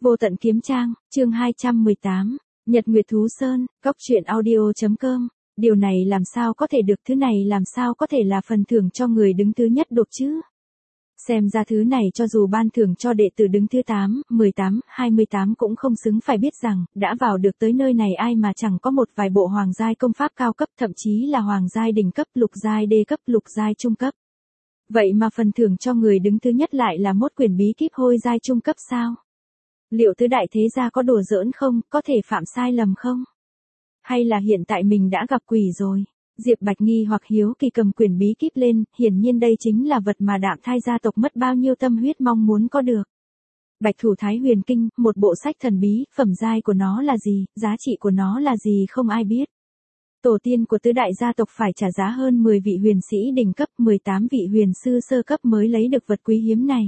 Vô tận kiếm trang, chương 218, Nhật Nguyệt Thú Sơn, Cốc truyện audio.com. Điều này làm sao có thể được, thứ này làm sao có thể là phần thưởng cho người đứng thứ nhất được chứ? Xem ra thứ này cho dù ban thưởng cho đệ tử đứng thứ 8, 18, 28 cũng không xứng, phải biết rằng, đã vào được tới nơi này ai mà chẳng có một vài bộ hoàng giai công pháp cao cấp, thậm chí là hoàng giai đỉnh cấp, lục giai đê cấp, lục giai trung cấp. Vậy mà phần thưởng cho người đứng thứ nhất lại là một quyển bí kíp hôi giai trung cấp sao? Liệu tứ đại thế gia có đùa giỡn không, có thể phạm sai lầm không? Hay là hiện tại mình đã gặp quỷ rồi? Diệp Bạch nghi hoặc hiếu kỳ cầm quyển bí kíp lên, hiển nhiên đây chính là vật mà Đạm Thai gia tộc mất bao nhiêu tâm huyết mong muốn có được. Bạch Thủ Thái Huyền Kinh, một bộ sách thần bí, phẩm giai của nó là gì, giá trị của nó là gì không ai biết. Tổ tiên của tứ đại gia tộc phải trả giá hơn 10 vị huyền sĩ đỉnh cấp, 18 vị huyền sư sơ cấp mới lấy được vật quý hiếm này.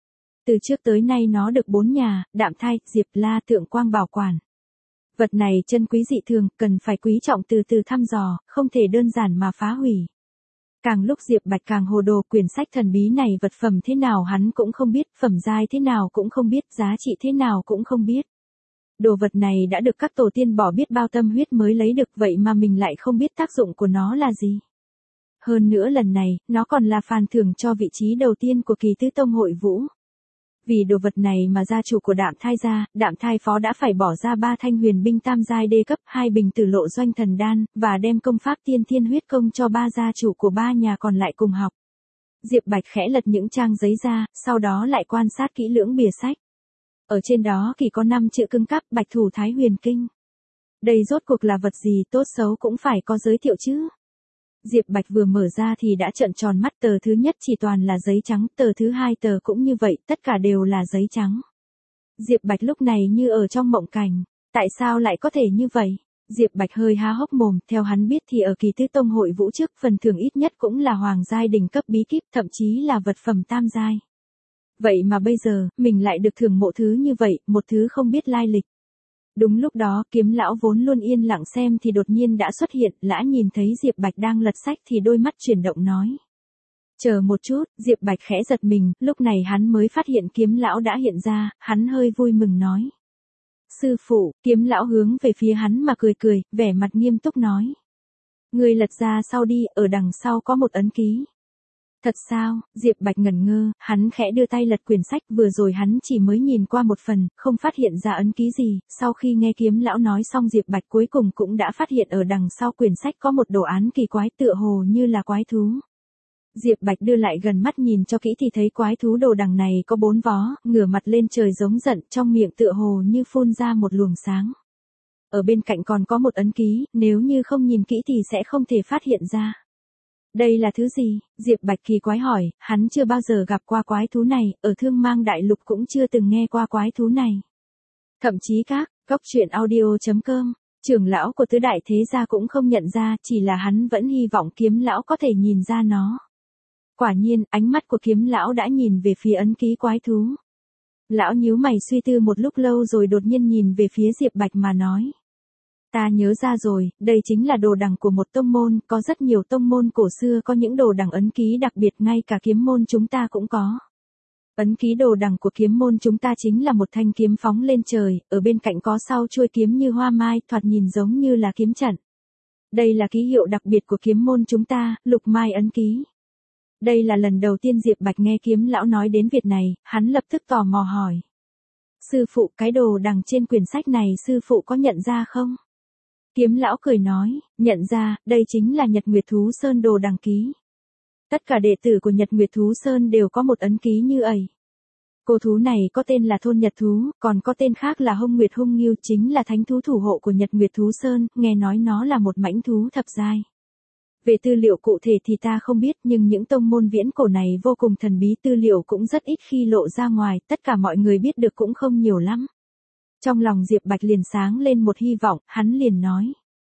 Từ trước tới nay nó được 4 nhà, Đạm Thai, Diệp La, Thượng Quang bảo quản. Vật này chân quý dị thường, cần phải quý trọng từ từ thăm dò, không thể đơn giản mà phá hủy. Càng lúc Diệp Bạch càng hồ đồ, quyển sách thần bí này vật phẩm thế nào hắn cũng không biết, phẩm giai thế nào cũng không biết, giá trị thế nào cũng không biết. Đồ vật này đã được các tổ tiên bỏ biết bao tâm huyết mới lấy được, vậy mà mình lại không biết tác dụng của nó là gì. Hơn nữa lần này, nó còn là phàn thưởng cho vị trí đầu tiên của kỳ tứ tông hội vũ. Vì đồ vật này mà gia chủ của Đạm Thai gia, Đạm Thai phó đã phải bỏ ra 3 thanh huyền binh tam giai đê cấp, 2 bình tử lộ doanh thần đan, và đem công pháp tiên thiên huyết công cho 3 gia chủ của 3 nhà còn lại cùng học. Diệp Bạch khẽ lật những trang giấy ra, sau đó lại quan sát kỹ lưỡng bìa sách. Ở trên đó chỉ có 5 chữ cứng cáp, Bạch Thủ Thái Huyền Kinh. Đây rốt cuộc là vật gì, tốt xấu cũng phải có giới thiệu chứ. Diệp Bạch vừa mở ra thì đã trợn tròn mắt, tờ thứ nhất chỉ toàn là giấy trắng, tờ thứ hai tờ cũng như vậy, tất cả đều là giấy trắng. Diệp Bạch lúc này như ở trong mộng cảnh, tại sao lại có thể như vậy? Diệp Bạch hơi há hốc mồm, theo hắn biết thì ở kỳ tứ tông hội vũ trước, phần thưởng ít nhất cũng là hoàng giai đỉnh cấp bí kíp, thậm chí là vật phẩm tam giai. Vậy mà bây giờ, mình lại được thưởng mộ thứ như vậy, một thứ không biết lai lịch. Đúng lúc đó, Kiếm lão vốn luôn yên lặng xem thì đột nhiên đã xuất hiện, lã nhìn thấy Diệp Bạch đang lật sách thì đôi mắt chuyển động nói. Chờ một chút, Diệp Bạch khẽ giật mình, lúc này hắn mới phát hiện Kiếm lão đã hiện ra, hắn hơi vui mừng nói. Sư phụ, Kiếm lão hướng về phía hắn mà cười cười, vẻ mặt nghiêm túc nói. Người lật ra sau đi, ở đằng sau có một ấn ký. Thật sao? Diệp Bạch ngẩn ngơ, hắn khẽ đưa tay lật quyển sách, vừa rồi hắn chỉ mới nhìn qua một phần, không phát hiện ra ấn ký gì, sau khi nghe Kiếm lão nói xong Diệp Bạch cuối cùng cũng đã phát hiện ở đằng sau quyển sách có một đồ án kỳ quái tựa hồ như là quái thú. Diệp Bạch đưa lại gần mắt nhìn cho kỹ thì thấy quái thú đồ đằng này có 4 vó, ngửa mặt lên trời giống giận, trong miệng tựa hồ như phun ra một luồng sáng. Ở bên cạnh còn có một ấn ký, nếu như không nhìn kỹ thì sẽ không thể phát hiện ra. Đây là thứ gì? Diệp Bạch kỳ quái hỏi, hắn chưa bao giờ gặp qua quái thú này, ở Thương Mang Đại Lục cũng chưa từng nghe qua quái thú này. Thậm chí các, Cốc truyện audio.com, trưởng lão của tứ đại thế gia cũng không nhận ra, chỉ là hắn vẫn hy vọng Kiếm lão có thể nhìn ra nó. Quả nhiên, ánh mắt của Kiếm lão đã nhìn về phía ấn ký quái thú. Lão nhíu mày suy tư một lúc lâu rồi đột nhiên nhìn về phía Diệp Bạch mà nói. Ta nhớ ra rồi, đây chính là đồ đằng của một tông môn, có rất nhiều tông môn cổ xưa có những đồ đằng ấn ký đặc biệt, ngay cả kiếm môn chúng ta cũng có. Ấn ký đồ đằng của kiếm môn chúng ta chính là một thanh kiếm phóng lên trời, ở bên cạnh có sau chuôi kiếm như hoa mai, thoạt nhìn giống như là kiếm trận. Đây là ký hiệu đặc biệt của kiếm môn chúng ta, lục mai ấn ký. Đây là lần đầu tiên Diệp Bạch nghe Kiếm lão nói đến việc này, hắn lập tức tò mò hỏi. Sư phụ, cái đồ đằng trên quyển sách này sư phụ có nhận ra không? Kiếm lão cười nói, nhận ra, đây chính là Nhật Nguyệt Thú Sơn đồ đằng ký. Tất cả đệ tử của Nhật Nguyệt Thú Sơn đều có một ấn ký như ẩy. Cô thú này có tên là Thôn Nhật Thú, còn có tên khác là Hông Nguyệt Hung Ngưu, chính là thánh thú thủ hộ của Nhật Nguyệt Thú Sơn, nghe nói nó là một mãnh thú thập giai. Về tư liệu cụ thể thì ta không biết, nhưng những tông môn viễn cổ này vô cùng thần bí, tư liệu cũng rất ít khi lộ ra ngoài, tất cả mọi người biết được cũng không nhiều lắm. Trong lòng Diệp Bạch liền sáng lên một hy vọng, hắn liền nói.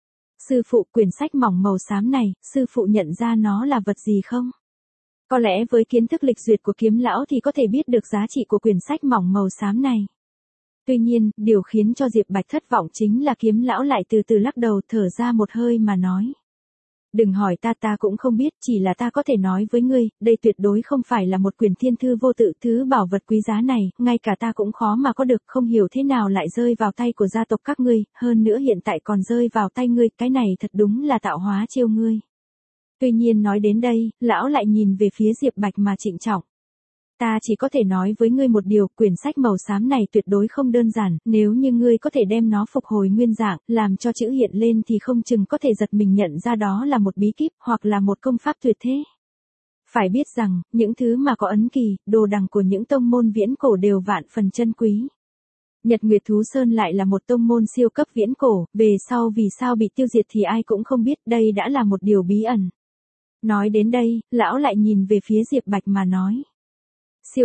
Sư phụ, quyển sách mỏng màu xám này, sư phụ nhận ra nó là vật gì không? Có lẽ với kiến thức lịch duyệt của Kiếm lão thì có thể biết được giá trị của quyển sách mỏng màu xám này. Tuy nhiên, điều khiến cho Diệp Bạch thất vọng chính là Kiếm lão lại từ từ lắc đầu thở ra một hơi mà nói. Đừng hỏi ta cũng không biết, chỉ là ta có thể nói với ngươi, đây tuyệt đối không phải là một quyển thiên thư vô tự, thứ bảo vật quý giá này, ngay cả ta cũng khó mà có được, không hiểu thế nào lại rơi vào tay của gia tộc các ngươi, hơn nữa hiện tại còn rơi vào tay ngươi, cái này thật đúng là tạo hóa chiêu ngươi. Tuy nhiên nói đến đây, lão lại nhìn về phía Diệp Bạch mà trịnh trọng. Ta chỉ có thể nói với ngươi một điều, quyển sách màu xám này tuyệt đối không đơn giản, nếu như ngươi có thể đem nó phục hồi nguyên dạng, làm cho chữ hiện lên thì không chừng có thể giật mình nhận ra đó là một bí kíp, hoặc là một công pháp tuyệt thế. Phải biết rằng, những thứ mà có ấn kỳ, đồ đằng của những tông môn viễn cổ đều vạn phần chân quý. Nhật Nguyệt Thú Sơn lại là một tông môn siêu cấp viễn cổ, về sau vì sao bị tiêu diệt thì ai cũng không biết, đây đã là một điều bí ẩn. Nói đến đây, lão lại nhìn về phía Diệp Bạch mà nói. Siêu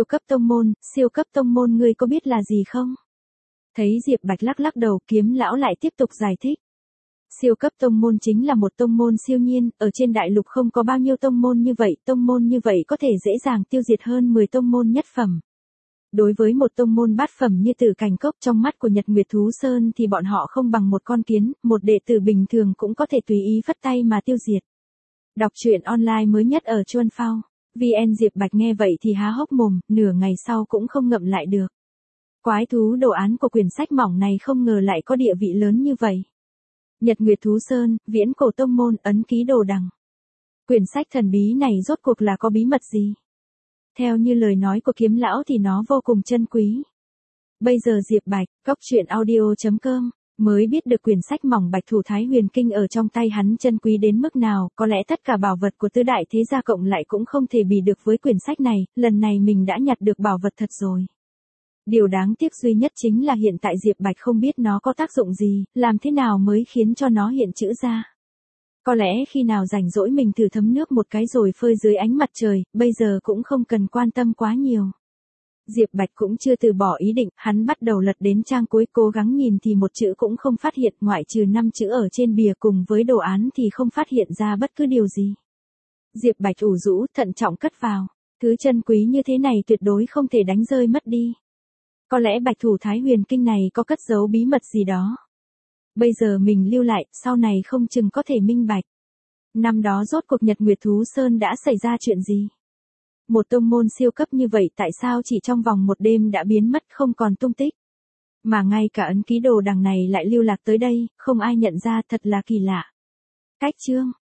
cấp tông môn ngươi có biết là gì không? Thấy Diệp Bạch lắc lắc đầu, Kiếm lão lại tiếp tục giải thích. Siêu cấp tông môn chính là một tông môn siêu nhiên, ở trên đại lục không có bao nhiêu tông môn như vậy có thể dễ dàng tiêu diệt hơn 10 tông môn nhất phẩm. Đối với một tông môn bát phẩm như Tử Cảnh Cốc trong mắt của Nhật Nguyệt Thú Sơn thì bọn họ không bằng một con kiến, một đệ tử bình thường cũng có thể tùy ý phất tay mà tiêu diệt. Đọc truyện online mới nhất ở Chuan Phao. VN Diệp Bạch nghe vậy thì há hốc mồm, nửa ngày sau cũng không ngậm lại được. Quái thú đồ án của quyển sách mỏng này không ngờ lại có địa vị lớn như vậy. Nhật Nguyệt Thú Sơn, viễn cổ tông môn, ấn ký đồ đằng. Quyển sách thần bí này rốt cuộc là có bí mật gì? Theo như lời nói của Kiếm lão thì nó vô cùng chân quý. Bây giờ Diệp Bạch, Cốc Truyện Audio.com mới biết được quyển sách mỏng Bạch Thủ Thái Huyền Kinh ở trong tay hắn chân quý đến mức nào, có lẽ tất cả bảo vật của tứ đại thế gia cộng lại cũng không thể bì được với quyển sách này, lần này mình đã nhặt được bảo vật thật rồi. Điều đáng tiếc duy nhất chính là hiện tại Diệp Bạch không biết nó có tác dụng gì, làm thế nào mới khiến cho nó hiện chữ ra. Có lẽ khi nào rảnh rỗi mình thử thấm nước một cái rồi phơi dưới ánh mặt trời, bây giờ cũng không cần quan tâm quá nhiều. Diệp Bạch cũng chưa từ bỏ ý định, hắn bắt đầu lật đến trang cuối, cố gắng nhìn thì một chữ cũng không phát hiện, ngoại trừ 5 chữ ở trên bìa cùng với đồ án thì không phát hiện ra bất cứ điều gì. Diệp Bạch ủ rũ, thận trọng cất vào. Thứ chân quý như thế này tuyệt đối không thể đánh rơi mất đi. Có lẽ Bạch Thủ Thái Huyền Kinh này có cất giấu bí mật gì đó. Bây giờ mình lưu lại, sau này không chừng có thể minh bạch. Năm đó rốt cuộc Nhật Nguyệt Thú Sơn đã xảy ra chuyện gì? Một tông môn siêu cấp như vậy tại sao chỉ trong vòng một đêm đã biến mất không còn tung tích? Mà ngay cả ấn ký đồ đằng này lại lưu lạc tới đây, không ai nhận ra, thật là kỳ lạ. Cách chương